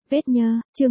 Vết nhơ, chương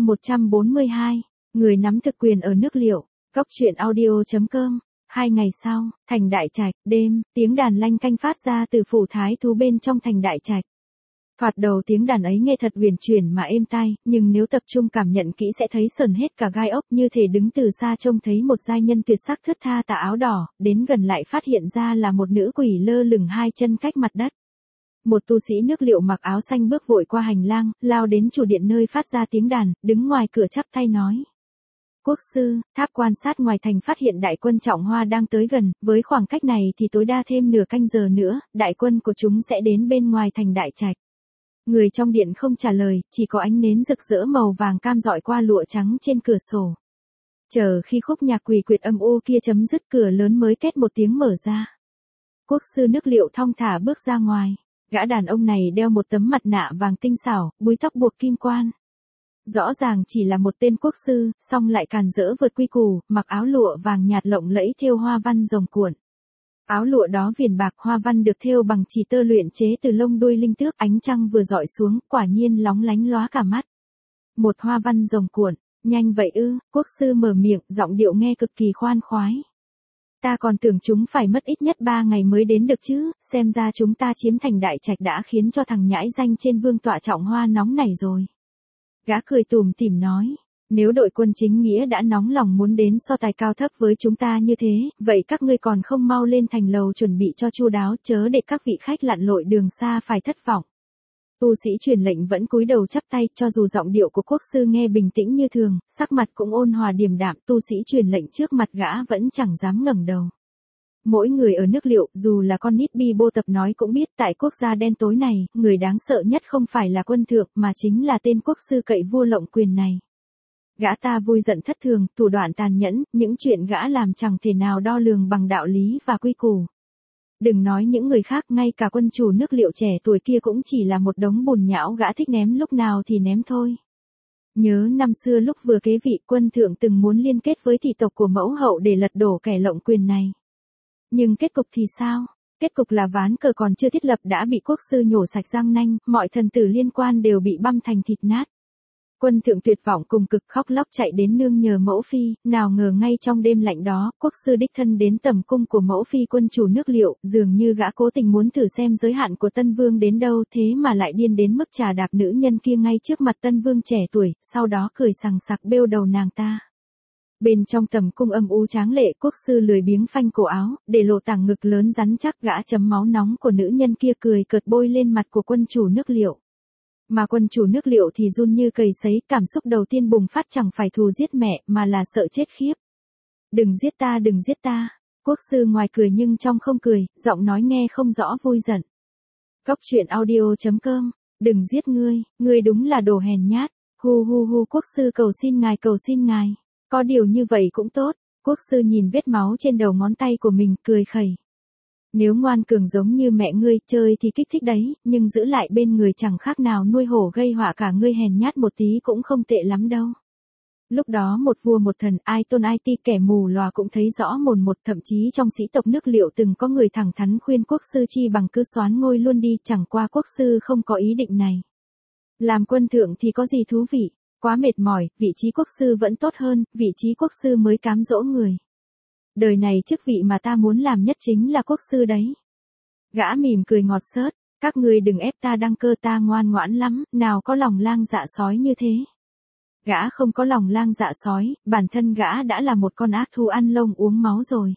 142, người nắm thực quyền ở nước Liệu, Cóc truyện audio.com. 2 ngày sau, thành Đại Trạch, đêm, tiếng đàn lanh canh phát ra từ phủ thái thú bên trong thành Đại Trạch. Thoạt đầu tiếng đàn ấy nghe thật huyền chuyển mà êm tai, nhưng nếu tập trung cảm nhận kỹ sẽ thấy sởn hết cả gai ốc, như thể đứng từ xa trông thấy một giai nhân tuyệt sắc thướt tha tà áo đỏ, đến gần lại phát hiện ra là một nữ quỷ lơ lửng 2 chân cách mặt đất. Một tu sĩ nước Liệu mặc áo xanh bước vội qua hành lang, lao đến chủ điện nơi phát ra tiếng đàn, đứng ngoài cửa chắp tay nói: Quốc sư, tháp quan sát ngoài thành phát hiện đại quân Trọng Hoa đang tới gần, với khoảng cách này thì tối đa thêm nửa canh giờ nữa, đại quân của chúng sẽ đến bên ngoài thành Đại Trạch. Người trong điện không trả lời, chỉ có ánh nến rực rỡ màu vàng cam rọi qua lụa trắng trên cửa sổ. Chờ khi khúc nhạc quỷ quyệt âm u kia chấm dứt, cửa lớn mới két một tiếng mở ra. Quốc sư nước Liệu thong thả bước ra ngoài. Gã đàn ông này đeo một tấm mặt nạ vàng tinh xảo, búi tóc buộc kim quan. Rõ ràng chỉ là một tên quốc sư, song lại càn rỡ vượt quy củ, mặc áo lụa vàng nhạt lộng lẫy thêu hoa văn rồng cuộn. Áo lụa đó viền bạc, hoa văn được thêu bằng chỉ tơ luyện chế từ lông đuôi linh tước, ánh trăng vừa dọi xuống, quả nhiên lóng lánh lóa cả mắt. Một hoa văn rồng cuộn, nhanh vậy ư? Quốc sư mở miệng, giọng điệu nghe cực kỳ khoan khoái. Ta còn tưởng chúng phải mất ít nhất 3 ngày mới đến được chứ, xem ra chúng ta chiếm thành Đại Trạch đã khiến cho thằng nhãi danh trên vương tọa Trọng Hoa nóng nảy rồi. Gã cười tủm tỉm nói, nếu đội quân chính nghĩa đã nóng lòng muốn đến so tài cao thấp với chúng ta như thế, vậy các ngươi còn không mau lên thành lầu chuẩn bị cho chu đáo, chớ để các vị khách lặn lội đường xa phải thất vọng. Tu sĩ truyền lệnh vẫn cúi đầu chắp tay, cho dù giọng điệu của quốc sư nghe bình tĩnh như thường, sắc mặt cũng ôn hòa điềm đạm, tu sĩ truyền lệnh trước mặt gã vẫn chẳng dám ngẩng đầu. Mỗi người ở nước Liệu, dù là con nít bi bô tập nói cũng biết, tại quốc gia đen tối này, người đáng sợ nhất không phải là quân thượng, mà chính là tên quốc sư cậy vua lộng quyền này. Gã ta vui giận thất thường, thủ đoạn tàn nhẫn, những chuyện gã làm chẳng thể nào đo lường bằng đạo lý và quy củ. Đừng nói những người khác, ngay cả quân chủ nước Liệu trẻ tuổi kia cũng chỉ là một đống bùn nhão gã thích ném lúc nào thì ném thôi. Nhớ năm xưa lúc vừa kế vị, quân thượng từng muốn liên kết với thị tộc của mẫu hậu để lật đổ kẻ lộng quyền này. Nhưng kết cục thì sao? Kết cục là ván cờ còn chưa thiết lập đã bị quốc sư nhổ sạch răng nanh, mọi thần tử liên quan đều bị băm thành thịt nát. Quân thượng tuyệt vọng cùng cực khóc lóc chạy đến nương nhờ mẫu phi, nào ngờ ngay trong đêm lạnh đó, quốc sư đích thân đến tầm cung của mẫu phi quân chủ nước Liệu, dường như gã cố tình muốn thử xem giới hạn của Tân Vương đến đâu, thế mà lại điên đến mức chà đạp nữ nhân kia ngay trước mặt Tân Vương trẻ tuổi, sau đó cười sằng sặc bêu đầu nàng ta. Bên trong tầm cung âm u tráng lệ, quốc sư lười biếng phanh cổ áo, để lộ tảng ngực lớn rắn chắc, gã chấm máu nóng của nữ nhân kia cười cợt bôi lên mặt của quân chủ nước Liệu. Mà quân chủ nước Liệu thì run như cầy sấy, cảm xúc đầu tiên bùng phát chẳng phải thù giết mẹ, mà là sợ chết khiếp. Đừng giết ta, đừng giết ta. Quốc sư ngoài cười nhưng trong không cười, giọng nói nghe không rõ vui giận. Cóc truyện audio.com, đừng giết ngươi đúng là đồ hèn nhát. Hu hu hu, quốc sư cầu xin ngài. Có điều như vậy cũng tốt. Quốc sư nhìn vết máu trên đầu ngón tay của mình, cười khẩy. Nếu ngoan cường giống như mẹ ngươi, chơi thì kích thích đấy, nhưng giữ lại bên người chẳng khác nào nuôi hổ gây họa cả, ngươi hèn nhát một tí cũng không tệ lắm đâu. Lúc đó một vua một thần, ai tôn ai ti, kẻ mù lòa cũng thấy rõ mồn một, thậm chí trong sĩ tộc nước Liệu từng có người thẳng thắn khuyên quốc sư chi bằng cứ soán ngôi luôn đi, chẳng qua quốc sư không có ý định này. Làm quân thượng thì có gì thú vị, quá mệt mỏi, vị trí quốc sư vẫn tốt hơn, vị trí quốc sư mới cám dỗ người. Đời này chức vị mà ta muốn làm nhất chính là quốc sư đấy. Gã mỉm cười ngọt xớt, các ngươi đừng ép ta đăng cơ, ta ngoan ngoãn lắm, nào có lòng lang dạ sói như thế. Gã không có lòng lang dạ sói, bản thân gã đã là một con ác thú ăn lông uống máu rồi.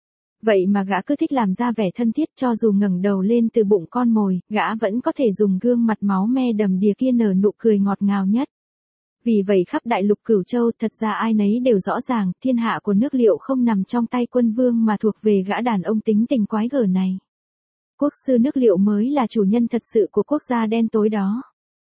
Vậy mà gã cứ thích làm ra vẻ thân thiết, cho dù ngẩng đầu lên từ bụng con mồi, gã vẫn có thể dùng gương mặt máu me đầm đìa kia nở nụ cười ngọt ngào nhất. Vì vậy khắp đại lục Cửu Châu, thật ra ai nấy đều rõ ràng, thiên hạ của nước Liệu không nằm trong tay quân vương mà thuộc về gã đàn ông tính tình quái gở này. Quốc sư nước Liệu mới là chủ nhân thật sự của quốc gia đen tối đó.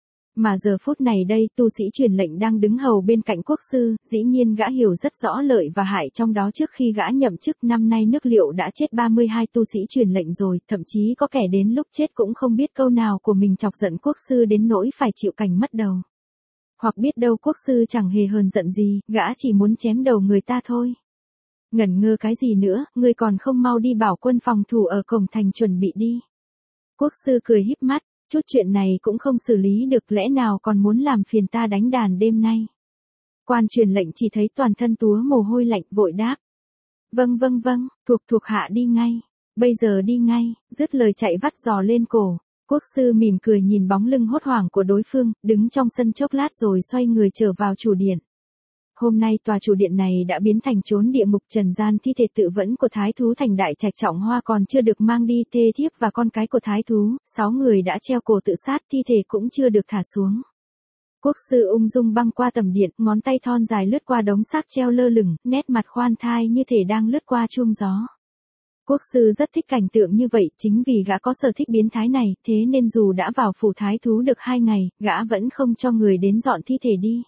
Mà giờ phút này đây, tu sĩ truyền lệnh đang đứng hầu bên cạnh quốc sư, dĩ nhiên gã hiểu rất rõ lợi và hại trong đó. Trước khi gã nhậm chức, năm nay nước Liệu đã chết 32 tu sĩ truyền lệnh rồi, thậm chí có kẻ đến lúc chết cũng không biết câu nào của mình chọc giận quốc sư đến nỗi phải chịu cảnh mất đầu. Hoặc biết đâu quốc sư chẳng hề hờn giận gì, gã chỉ muốn chém đầu người ta thôi. Ngẩn ngơ cái gì nữa, ngươi còn không mau đi bảo quân phòng thủ ở cổng thành chuẩn bị đi. Quốc sư cười híp mắt, Chút chuyện này cũng không xử lý được, lẽ nào còn muốn làm phiền ta đánh đàn đêm nay? Quan truyền lệnh chỉ thấy toàn thân túa mồ hôi lạnh, vội đáp. Vâng, thuộc hạ đi ngay. Bây giờ đi ngay, dứt lời chạy vắt giò lên cổ. Quốc sư mỉm cười nhìn bóng lưng hốt hoảng của đối phương, đứng trong sân chốc lát rồi xoay người trở vào chủ điện. Hôm nay tòa chủ điện này đã biến thành chốn địa ngục trần gian, thi thể tự vẫn của thái thú Thành Đại Trạch Trọng Hoa còn chưa được mang đi, thê thiếp và con cái của thái thú, 6 người đã treo cổ tự sát, thi thể cũng chưa được thả xuống. Quốc sư ung dung băng qua tầm điện, ngón tay thon dài lướt qua đống xác treo lơ lửng, nét mặt khoan thai như thể đang lướt qua chuông gió. Quốc sư rất thích cảnh tượng như vậy, chính vì gã có sở thích biến thái này, thế nên dù đã vào phủ thái thú được 2 ngày, gã vẫn không cho người đến dọn thi thể đi.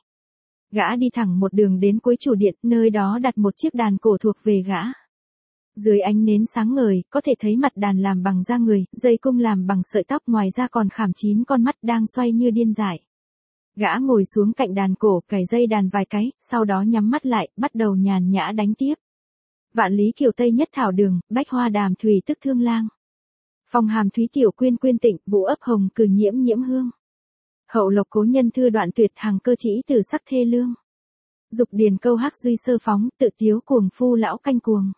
Gã đi thẳng một đường đến cuối chủ điện, nơi đó đặt một chiếc đàn cổ thuộc về gã. Dưới ánh nến sáng ngời, có thể thấy mặt đàn làm bằng da người, dây cung làm bằng sợi tóc, ngoài ra còn khảm 9 con mắt đang xoay như điên dại. Gã ngồi xuống cạnh đàn cổ, cài dây đàn vài cái, sau đó nhắm mắt lại, bắt đầu nhàn nhã đánh tiếp. Vạn lý kiều tây nhất thảo đường, bách hoa đàm thùy tức thương lang. Phong hàm thúy tiểu quyên quyên tịnh, vũ ấp hồng cừ nhiễm nhiễm hương. Hậu lộc cố nhân thư đoạn tuyệt, hàng cơ chỉ từ sắc thê lương. Dục điền câu hắc duy sơ phóng, tự tiếu cuồng phu lão canh cuồng.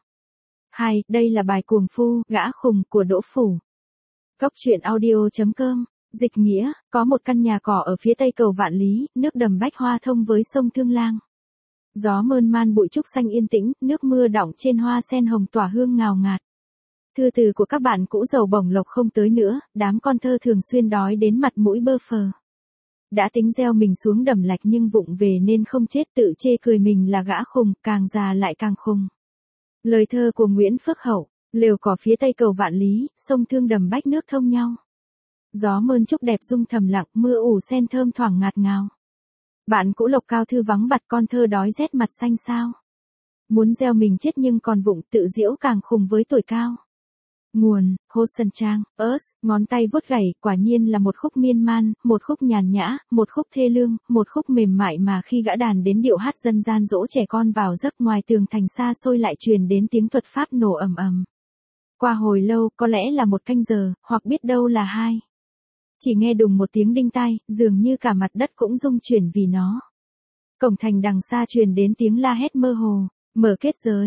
2. Đây là bài Cuồng Phu, Gã Khùng của Đỗ Phủ. Cốc truyện audio.com. Dịch nghĩa, có một căn nhà cỏ ở phía tây cầu Vạn Lý, nước đầm bách hoa thông với sông Thương Lang. Gió mơn man bụi trúc xanh yên tĩnh, nước mưa đọng trên hoa sen hồng tỏa hương ngào ngạt. Thư từ của các bạn cũ giàu bổng lộc không tới nữa, đám con thơ thường xuyên đói đến mặt mũi bơ phờ. Đã tính gieo mình xuống đầm lạch nhưng vụng về nên không chết, tự chê cười mình là gã khùng, càng già lại càng khùng. Lời thơ của Nguyễn Phước Hậu, lều cỏ phía tây cầu Vạn Lý, sông Thương đầm bách nước thông nhau. Gió mơn trúc đẹp rung thầm lặng, mưa ủ sen thơm thoảng ngạt ngào. Bạn cũ lộc cao thư vắng bặt, con thơ đói rét mặt xanh sao. Muốn gieo mình chết nhưng còn vụng, tự giễu càng khùng với tuổi cao. Nguồn, Hồ Sân Trang, ngón tay vuốt gảy, quả nhiên là một khúc miên man, một khúc nhàn nhã, một khúc thê lương, một khúc mềm mại mà khi gã đàn đến điệu hát dân gian dỗ trẻ con vào giấc, ngoài tường thành xa xôi lại truyền đến tiếng thuật pháp nổ ầm ầm. Qua hồi lâu, có lẽ là 1 canh giờ, hoặc biết đâu là 2. Chỉ nghe đùng một tiếng đinh tai, dường như cả mặt đất cũng rung chuyển vì nó. Cổng thành đằng xa truyền đến tiếng la hét mơ hồ, mở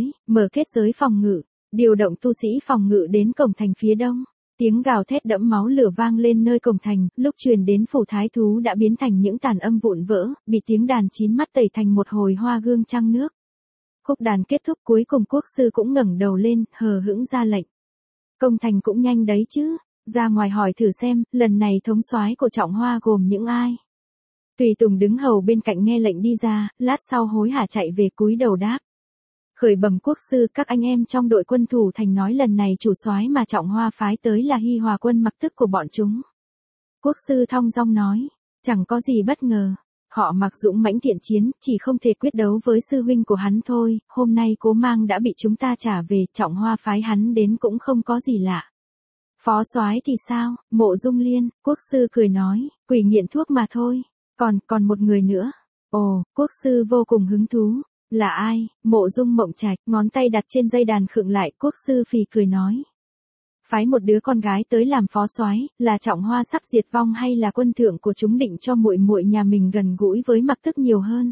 kết giới phòng ngự. Điều động tu sĩ phòng ngự đến cổng thành phía đông. Tiếng gào thét đẫm máu lửa vang lên nơi cổng thành, lúc truyền đến phủ thái thú đã biến thành những tàn âm vụn vỡ, bị tiếng đàn 9 mắt tẩy thành một hồi hoa gương trăng nước. Khúc đàn kết thúc cuối cùng quốc sư cũng ngẩng đầu lên, hờ hững ra lệnh. Công thành cũng nhanh đấy chứ, ra ngoài hỏi thử xem, lần này thống soái của Trọng Hoa gồm những ai? Tùy tùng đứng hầu bên cạnh nghe lệnh đi ra, lát sau hối hả chạy về cúi đầu đáp. Khởi bẩm quốc sư, các anh em trong đội quân thủ thành nói lần này chủ soái mà Trọng Hoa phái tới là Hi Hòa quân mặc tức của bọn chúng. Quốc sư thong dong nói, chẳng có gì bất ngờ. Họ mặc dũng mãnh thiện chiến, chỉ không thể quyết đấu với sư huynh của hắn thôi, hôm nay Cố Mang đã bị chúng ta trả về, Trọng Hoa phái hắn đến cũng không có gì lạ. Phó soái thì sao? Mộ Dung Liên, quốc sư cười nói, quỷ nghiện thuốc mà thôi, còn một người nữa. Ồ, quốc sư vô cùng hứng thú. Là ai? Mộ Dung Mộng Trạch, ngón tay đặt trên dây đàn khựng lại, quốc sư phì cười nói. Phái một đứa con gái tới làm phó soái, là Trọng Hoa sắp diệt vong hay là quân thượng của chúng định cho muội muội nhà mình gần gũi với mặc tức nhiều hơn?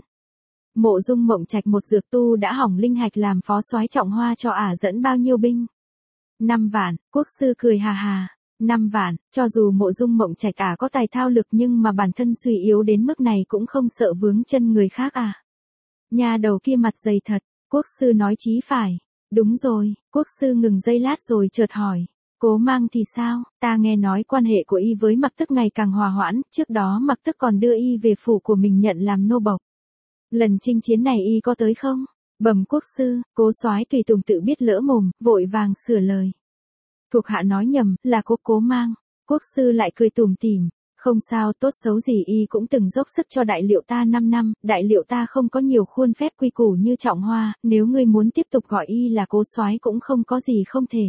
Mộ Dung Mộng Trạch một dược tu đã hỏng linh hạch, làm phó soái Trọng Hoa cho ả dẫn bao nhiêu binh? 5 vạn, quốc sư cười hà hà. 5 vạn, cho dù Mộ Dung Mộng Trạch ả có tài thao lực nhưng mà bản thân suy yếu đến mức này cũng không sợ vướng chân người khác à? Nhà đầu kia mặt dày thật, quốc sư nói chí phải. Đúng rồi, quốc sư ngừng giây lát rồi chợt hỏi. Cố Mang thì sao? Ta nghe nói quan hệ của y với mặc tức ngày càng hòa hoãn, trước đó mặc tức còn đưa y về phủ của mình nhận làm nô bộc. Lần chinh chiến này y có tới không? Bẩm quốc sư, Cố soái tùy tùng tự biết lỡ mồm, vội vàng sửa lời. Thuộc hạ nói nhầm, là Cố Mang. Quốc sư lại cười tủm tỉm. Không sao, tốt xấu gì y cũng từng dốc sức cho đại liệu ta 5 năm, đại liệu ta không có nhiều khuôn phép quy củ như Trọng Hoa, nếu ngươi muốn tiếp tục gọi y là Cố soái cũng không có gì không thể.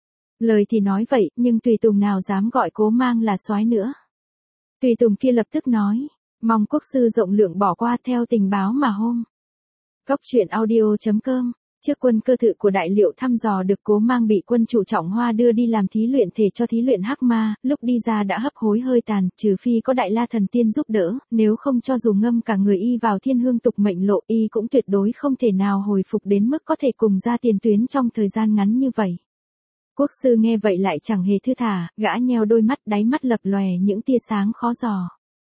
Lời thì nói vậy, nhưng tùy tùng nào dám gọi Cố Mang là soái nữa. Tùy tùng kia lập tức nói, mong quốc sư rộng lượng bỏ qua, theo tình báo mà hôm. Cốc truyện audio.com Trước quân cơ tự của Đại Liệu thăm dò được Cố Mang bị quân chủ Trọng Hoa đưa đi làm thí luyện thể cho thí luyện hắc ma, lúc đi ra đã hấp hối hơi tàn, trừ phi có Đại La Thần Tiên giúp đỡ, nếu không cho dù ngâm cả người y vào thiên hương tục mệnh lộ y cũng tuyệt đối không thể nào hồi phục đến mức có thể cùng ra tiền tuyến trong thời gian ngắn như vậy. Quốc sư nghe vậy lại chẳng hề thư thả, gã nheo đôi mắt, đáy mắt lập lòe những tia sáng khó dò.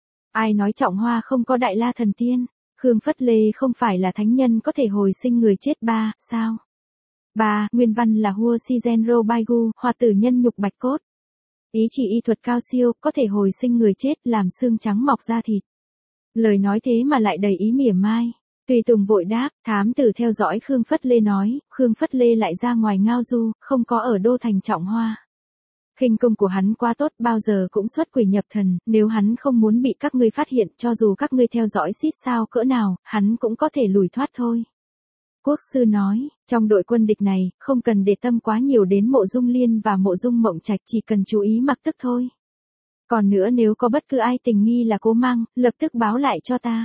Ai nói Trọng Hoa không có Đại La Thần Tiên? Khương Phất Lê không phải là thánh nhân có thể hồi sinh người chết ba, sao? Ba, nguyên văn là Hua Si Genro Baigu, hoa tử nhân nhục bạch cốt. Ý chỉ y thuật cao siêu, có thể hồi sinh người chết, làm xương trắng mọc ra thịt. Lời nói thế mà lại đầy ý mỉa mai. Tùy Tùng vội đáp, thám tử theo dõi Khương Phất Lê nói, Khương Phất Lê lại ra ngoài ngao du, không có ở đô thành Trọng Hoa. Khinh công của hắn quá tốt, bao giờ cũng xuất quỷ nhập thần, nếu hắn không muốn bị các ngươi phát hiện, cho dù các ngươi theo dõi xít sao cỡ nào, hắn cũng có thể lùi thoát thôi. Quốc sư nói, trong đội quân địch này, không cần để tâm quá nhiều đến Mộ Dung Liên và Mộ Dung Mộng Trạch, chỉ cần chú ý mặc tức thôi. Còn nữa, nếu có bất cứ ai tình nghi là Cố Mang, lập tức báo lại cho ta.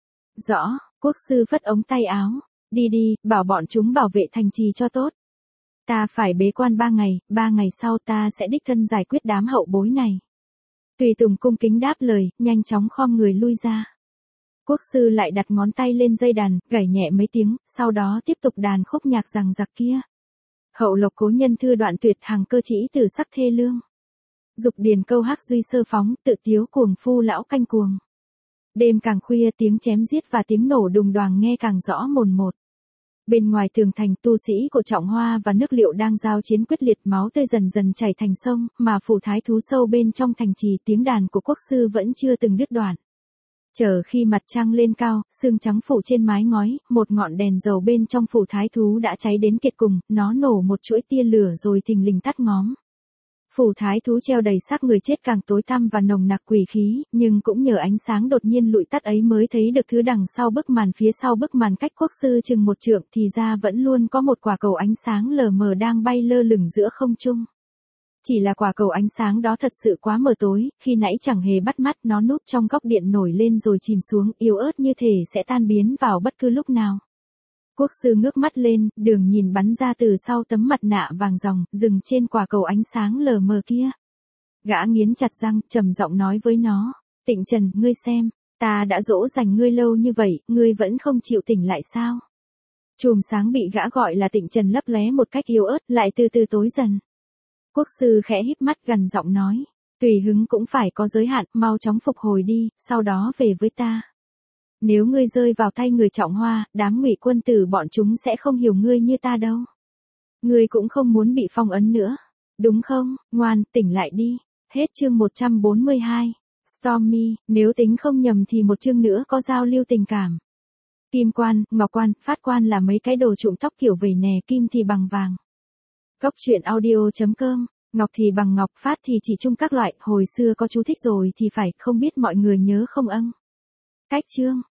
Rõ, quốc sư phất ống tay áo, đi đi, bảo bọn chúng bảo vệ thành trì cho tốt. Ta phải bế quan 3 ngày sau ta sẽ đích thân giải quyết đám hậu bối này. Tùy Tùng cung kính đáp lời, nhanh chóng khom người lui ra. Quốc sư lại đặt ngón tay lên dây đàn, gảy nhẹ mấy tiếng, sau đó tiếp tục đàn khúc nhạc rằng giặc kia. Hậu lộc cố nhân thư đoạn tuyệt, hàng cơ chỉ từ sắc thê lương. Dục điền câu hắc duy sơ phóng, tự tiếu cuồng phu lão canh cuồng. Đêm càng khuya tiếng chém giết và tiếng nổ đùng đoàng nghe càng rõ mồn một. Bên ngoài tường thành, tu sĩ của Trọng Hoa và nước Liệu đang giao chiến quyết liệt, máu tươi dần dần chảy thành sông, mà phủ thái thú sâu bên trong thành trì, tiếng đàn của quốc sư vẫn chưa từng đứt đoạn. Chờ khi mặt trăng lên cao, sương trắng phủ trên mái ngói, một ngọn đèn dầu bên trong phủ thái thú đã cháy đến kiệt cùng, nó nổ một chuỗi tia lửa rồi thình lình tắt ngóm. Phủ thái thú treo đầy xác người chết càng tối tăm và nồng nặc quỷ khí, nhưng cũng nhờ ánh sáng đột nhiên lụi tắt ấy mới thấy được thứ đằng sau bức màn. Phía sau bức màn cách quốc sư chừng 1 trượng thì ra vẫn luôn có một quả cầu ánh sáng lờ mờ đang bay lơ lửng giữa không trung. Chỉ là quả cầu ánh sáng đó thật sự quá mờ tối, khi nãy chẳng hề bắt mắt, nó núp trong góc điện nổi lên rồi chìm xuống, yếu ớt như thể sẽ tan biến vào bất cứ lúc nào. Quốc sư ngước mắt lên, đường nhìn bắn ra từ sau tấm mặt nạ vàng ròng, dừng trên quả cầu ánh sáng lờ mờ kia. Gã nghiến chặt răng, trầm giọng nói với nó, Tịnh Trần, ngươi xem, ta đã dỗ dành ngươi lâu như vậy, ngươi vẫn không chịu tỉnh lại sao? Chùm sáng bị gã gọi là Tịnh Trần lấp lóe một cách yếu ớt, lại từ từ tối dần. Quốc sư khẽ híp mắt gần giọng nói, tùy hứng cũng phải có giới hạn, mau chóng phục hồi đi, sau đó về với ta. Nếu ngươi rơi vào tay người Trọng Hoa, đám Ngụy quân tử bọn chúng sẽ không hiểu ngươi như ta đâu. Ngươi cũng không muốn bị phong ấn nữa, đúng không? Ngoan, tỉnh lại đi. Hết chương 142. Stormy, nếu tính không nhầm thì một chương nữa có giao lưu tình cảm. Kim quan, ngọc quan, phát quan là mấy cái đồ trụm tóc kiểu vầy nè, kim thì bằng vàng. Góc truyện audio.com, ngọc thì bằng ngọc, phát thì chỉ chung các loại, hồi xưa có chú thích rồi thì phải, không biết mọi người nhớ không âng? Cách chương